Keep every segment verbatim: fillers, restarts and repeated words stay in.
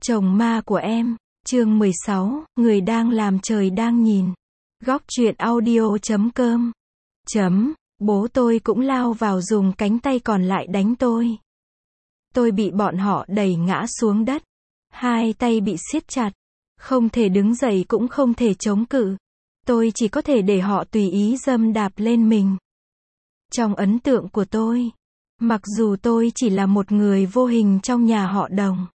Chồng ma của em, chương mười sáu, người đang làm trời đang nhìn. Góc truyện audio chấm com. Chấm, bố tôi cũng lao vào dùng cánh tay còn lại đánh tôi. Tôi bị bọn họ đẩy ngã xuống đất. Hai tay bị siết chặt. Không thể đứng dậy cũng không thể chống cự. Tôi chỉ có thể để họ tùy ý dâm đạp lên mình. Trong ấn tượng của tôi, mặc dù tôi chỉ là một người vô hình trong nhà họ Đồng,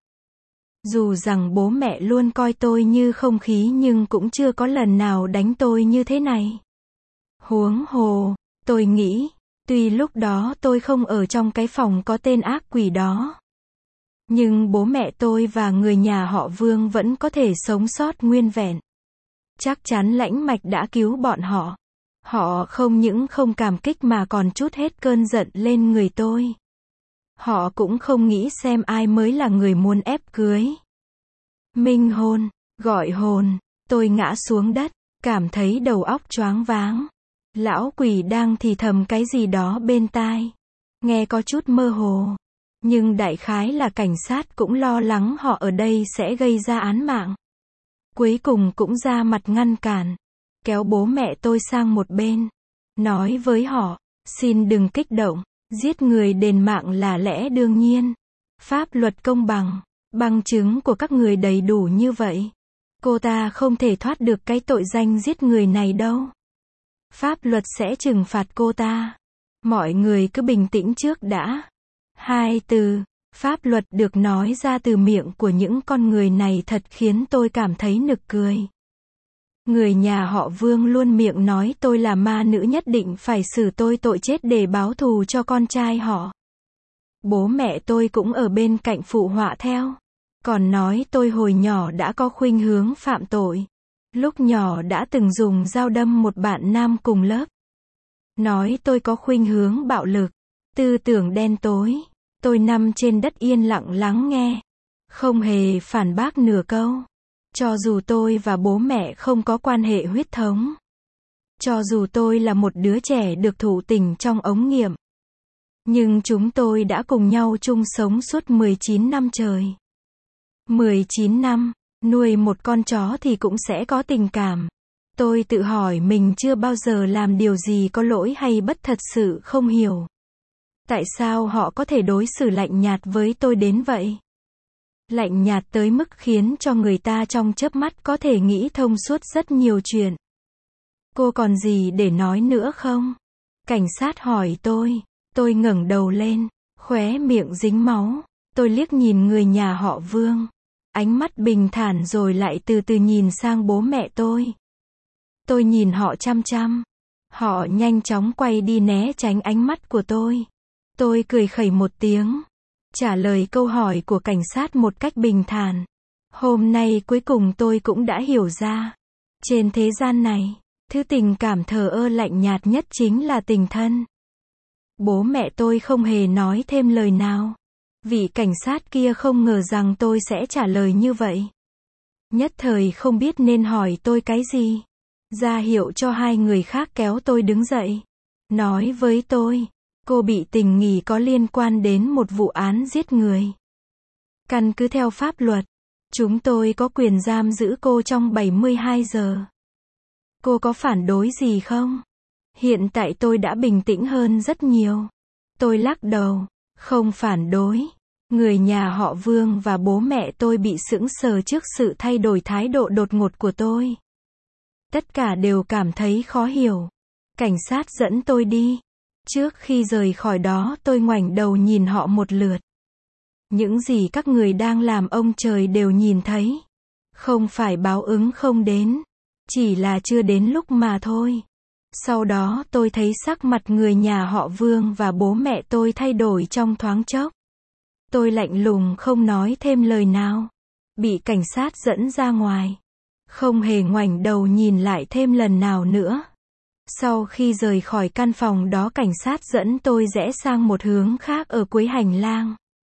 dù rằng bố mẹ luôn coi tôi như không khí nhưng cũng chưa có lần nào đánh tôi như thế này. Huống hồ, tôi nghĩ, tuy lúc đó tôi không ở trong cái phòng có tên ác quỷ đó, nhưng bố mẹ tôi và người nhà họ Vương vẫn có thể sống sót nguyên vẹn. Chắc chắn lãnh mạch đã cứu bọn họ. Họ không những không cảm kích mà còn trút hết cơn giận lên người tôi. Họ cũng không nghĩ xem ai mới là người muốn ép cưới. Minh hôn, gọi hồn, tôi ngã xuống đất, cảm thấy đầu óc choáng váng. Lão quỷ đang thì thầm cái gì đó bên tai. Nghe có chút mơ hồ. Nhưng đại khái là cảnh sát cũng lo lắng họ ở đây sẽ gây ra án mạng. Cuối cùng cũng ra mặt ngăn cản. Kéo bố mẹ tôi sang một bên. Nói với họ, xin đừng kích động. Giết người đền mạng là lẽ đương nhiên. Pháp luật công bằng. Bằng chứng của các người đầy đủ như vậy. Cô ta không thể thoát được cái tội danh giết người này đâu. Pháp luật sẽ trừng phạt cô ta. Mọi người cứ bình tĩnh trước đã. Hai từ, pháp luật được nói ra từ miệng của những con người này thật khiến tôi cảm thấy nực cười. Người nhà họ Vương luôn miệng nói tôi là ma nữ nhất định phải xử tôi tội chết để báo thù cho con trai họ. Bố mẹ tôi cũng ở bên cạnh phụ họa theo. Còn nói tôi hồi nhỏ đã có khuynh hướng phạm tội. Lúc nhỏ đã từng dùng dao đâm một bạn nam cùng lớp. Nói tôi có khuynh hướng bạo lực, tư tưởng đen tối. Tôi nằm trên đất yên lặng lắng nghe. Không hề phản bác nửa câu. Cho dù tôi và bố mẹ không có quan hệ huyết thống. Cho dù tôi là một đứa trẻ được thụ tình trong ống nghiệm. Nhưng chúng tôi đã cùng nhau chung sống suốt mười chín năm trời. mười chín năm, nuôi một con chó thì cũng sẽ có tình cảm. Tôi tự hỏi mình chưa bao giờ làm điều gì có lỗi hay bất thật sự không hiểu. Tại sao họ có thể đối xử lạnh nhạt với tôi đến vậy? Lạnh nhạt tới mức khiến cho người ta trong chớp mắt có thể nghĩ thông suốt rất nhiều chuyện. Cô còn gì để nói nữa không? Cảnh sát hỏi tôi. Tôi ngẩng đầu lên, khóe miệng dính máu. Tôi liếc nhìn người nhà họ Vương. Ánh mắt bình thản rồi lại từ từ nhìn sang bố mẹ tôi. Tôi nhìn họ chăm chăm. Họ nhanh chóng quay đi né tránh ánh mắt của tôi. Tôi cười khẩy một tiếng. Trả lời câu hỏi của cảnh sát một cách bình thản. Hôm nay cuối cùng tôi cũng đã hiểu ra. Trên thế gian này, thứ tình cảm thờ ơ lạnh nhạt nhất chính là tình thân. Bố mẹ tôi không hề nói thêm lời nào. Vị cảnh sát kia không ngờ rằng tôi sẽ trả lời như vậy. Nhất thời không biết nên hỏi tôi cái gì. Ra hiệu cho hai người khác kéo tôi đứng dậy. Nói với tôi, cô bị tình nghi có liên quan đến một vụ án giết người. Căn cứ theo pháp luật, chúng tôi có quyền giam giữ cô trong bảy mươi hai giờ. Cô có phản đối gì không? Hiện tại tôi đã bình tĩnh hơn rất nhiều. Tôi lắc đầu, không phản đối. Người nhà họ Vương và bố mẹ tôi bị sững sờ trước sự thay đổi thái độ đột ngột của tôi. Tất cả đều cảm thấy khó hiểu. Cảnh sát dẫn tôi đi. Trước khi rời khỏi đó tôi ngoảnh đầu nhìn họ một lượt. Những gì các người đang làm ông trời đều nhìn thấy. Không phải báo ứng không đến. Chỉ là chưa đến lúc mà thôi. Sau đó tôi thấy sắc mặt người nhà họ Vương và bố mẹ tôi thay đổi trong thoáng chốc. Tôi lạnh lùng không nói thêm lời nào. Bị cảnh sát dẫn ra ngoài. Không hề ngoảnh đầu nhìn lại thêm lần nào nữa. Sau khi rời khỏi căn phòng đó cảnh sát dẫn tôi rẽ sang một hướng khác ở cuối hành lang.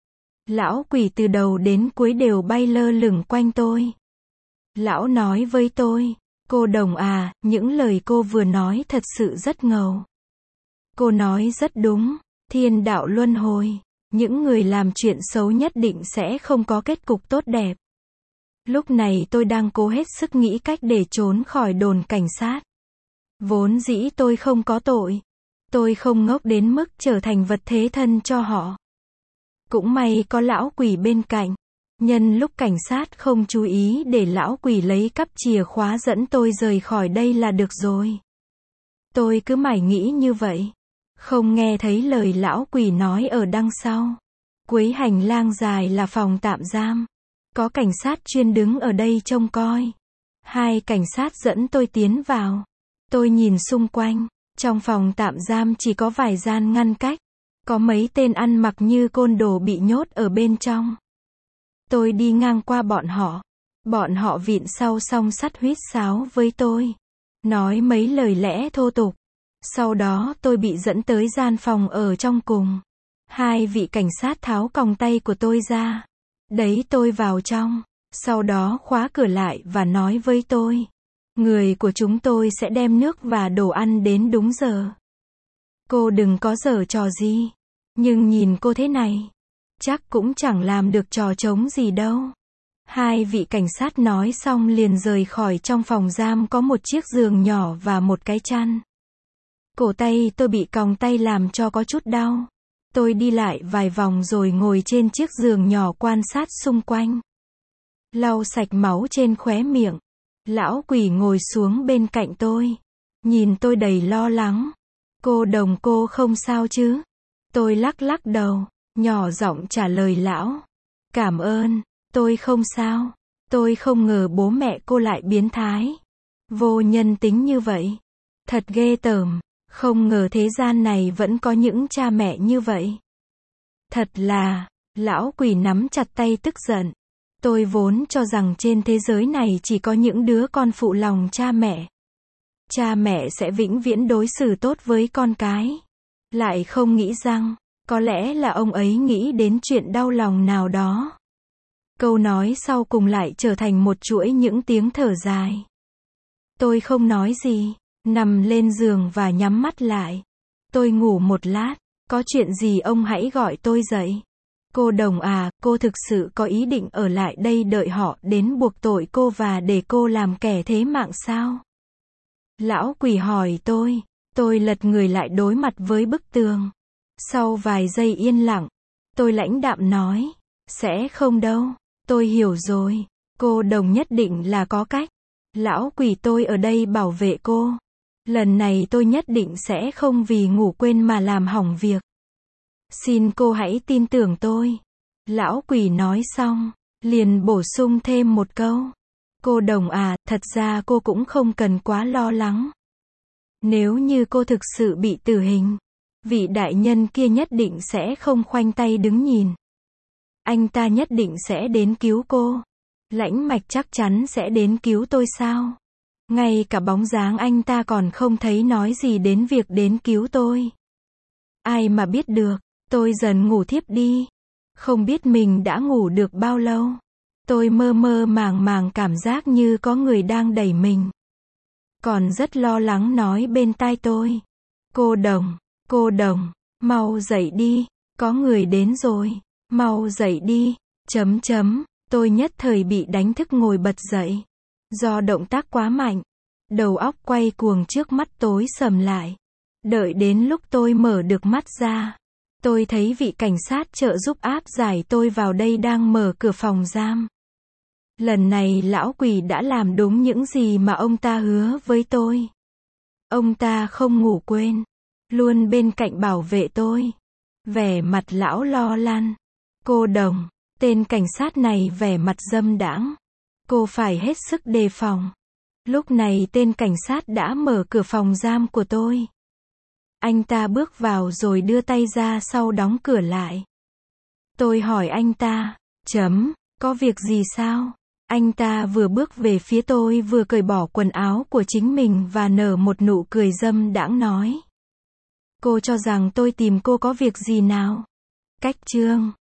Lão quỷ từ đầu đến cuối đều bay lơ lửng quanh tôi. Lão nói với tôi, cô Đồng à, những lời cô vừa nói thật sự rất ngầu. Cô nói rất đúng, thiên đạo luân hồi. Những người làm chuyện xấu nhất định sẽ không có kết cục tốt đẹp. Lúc này tôi đang cố hết sức nghĩ cách để trốn khỏi đồn cảnh sát. Vốn dĩ tôi không có tội. Tôi không ngốc đến mức trở thành vật thế thân cho họ. Cũng may có lão quỷ bên cạnh. Nhân lúc cảnh sát không chú ý để lão quỷ lấy cắp chìa khóa dẫn tôi rời khỏi đây là được rồi. Tôi cứ mải nghĩ như vậy. Không nghe thấy lời lão quỷ nói ở đằng sau. Cuối hành lang dài là phòng tạm giam. Có cảnh sát chuyên đứng ở đây trông coi. Hai cảnh sát dẫn tôi tiến vào. Tôi nhìn xung quanh. Trong phòng tạm giam chỉ có vài gian ngăn cách. Có mấy tên ăn mặc như côn đồ bị nhốt ở bên trong. Tôi đi ngang qua bọn họ. Bọn họ vịn sau song sắt huýt sáo với tôi. Nói mấy lời lẽ thô tục. Sau đó tôi bị dẫn tới gian phòng ở trong cùng. Hai vị cảnh sát tháo còng tay của tôi ra. Đấy tôi vào trong. Sau đó khóa cửa lại và nói với tôi. Người của chúng tôi sẽ đem nước và đồ ăn đến đúng giờ. Cô đừng có giở trò gì. Nhưng nhìn cô thế này. Chắc cũng chẳng làm được trò trống gì đâu. Hai vị cảnh sát nói xong liền rời khỏi. Trong phòng giam có một chiếc giường nhỏ và một cái chăn. Cổ tay tôi bị còng tay làm cho có chút đau. Tôi đi lại vài vòng rồi ngồi trên chiếc giường nhỏ quan sát xung quanh. Lau sạch máu trên khóe miệng. Lão quỷ ngồi xuống bên cạnh tôi. Nhìn tôi đầy lo lắng. Cô Đồng, cô không sao chứ? Tôi lắc lắc đầu, nhỏ giọng trả lời lão. Cảm ơn, tôi không sao. Tôi không ngờ bố mẹ cô lại biến thái. Vô nhân tính như vậy. Thật ghê tởm. Không ngờ thế gian này vẫn có những cha mẹ như vậy. Thật là, lão quỷ nắm chặt tay tức giận. Tôi vốn cho rằng trên thế giới này chỉ có những đứa con phụ lòng cha mẹ. Cha mẹ sẽ vĩnh viễn đối xử tốt với con cái. Lại không nghĩ rằng, có lẽ là ông ấy nghĩ đến chuyện đau lòng nào đó. Câu nói sau cùng lại trở thành một chuỗi những tiếng thở dài. Tôi không nói gì, nằm lên giường và nhắm mắt lại. Tôi ngủ một lát, có chuyện gì ông hãy gọi tôi dậy. Cô Đồng à, cô thực sự có ý định ở lại đây đợi họ đến buộc tội cô và để cô làm kẻ thế mạng sao? Lão quỷ hỏi tôi. Tôi lật người lại đối mặt với bức tường. Sau vài giây yên lặng, tôi lãnh đạm nói. Sẽ không đâu, tôi hiểu rồi. Cô Đồng nhất định là có cách. Lão quỷ, tôi ở đây bảo vệ cô. Lần này tôi nhất định sẽ không vì ngủ quên mà làm hỏng việc. Xin cô hãy tin tưởng tôi. Lão quỷ nói xong, liền bổ sung thêm một câu. Cô Đồng à, thật ra cô cũng không cần quá lo lắng. Nếu như cô thực sự bị tử hình, vị đại nhân kia nhất định sẽ không khoanh tay đứng nhìn. Anh ta nhất định sẽ đến cứu cô. Lãnh Mạch chắc chắn sẽ đến cứu tôi sao? Ngay cả bóng dáng anh ta còn không thấy nói gì đến việc đến cứu tôi. Ai mà biết được, tôi dần ngủ thiếp đi. Không biết mình đã ngủ được bao lâu. Tôi mơ mơ màng màng cảm giác như có người đang đẩy mình. Còn rất lo lắng nói bên tai tôi. Cô Đồng, cô Đồng, mau dậy đi, có người đến rồi, mau dậy đi, chấm chấm, tôi nhất thời bị đánh thức ngồi bật dậy. Do động tác quá mạnh, đầu óc quay cuồng, trước mắt tối sầm lại. Đợi đến lúc tôi mở được mắt ra, tôi thấy vị cảnh sát trợ giúp áp giải tôi vào đây đang mở cửa phòng giam. Lần này lão quỷ đã làm đúng những gì mà ông ta hứa với tôi. Ông ta không ngủ quên, luôn bên cạnh bảo vệ tôi. Vẻ mặt lão lo lắng. Cô Đồng, tên cảnh sát này vẻ mặt dâm đãng. Cô phải hết sức đề phòng. Lúc này tên cảnh sát đã mở cửa phòng giam của tôi. Anh ta bước vào rồi đưa tay ra sau đóng cửa lại. Tôi hỏi anh ta, chấm, có việc gì sao? Anh ta vừa bước về phía tôi vừa cởi bỏ quần áo của chính mình và nở một nụ cười dâm đãng nói. Cô cho rằng tôi tìm cô có việc gì nào? Cách chương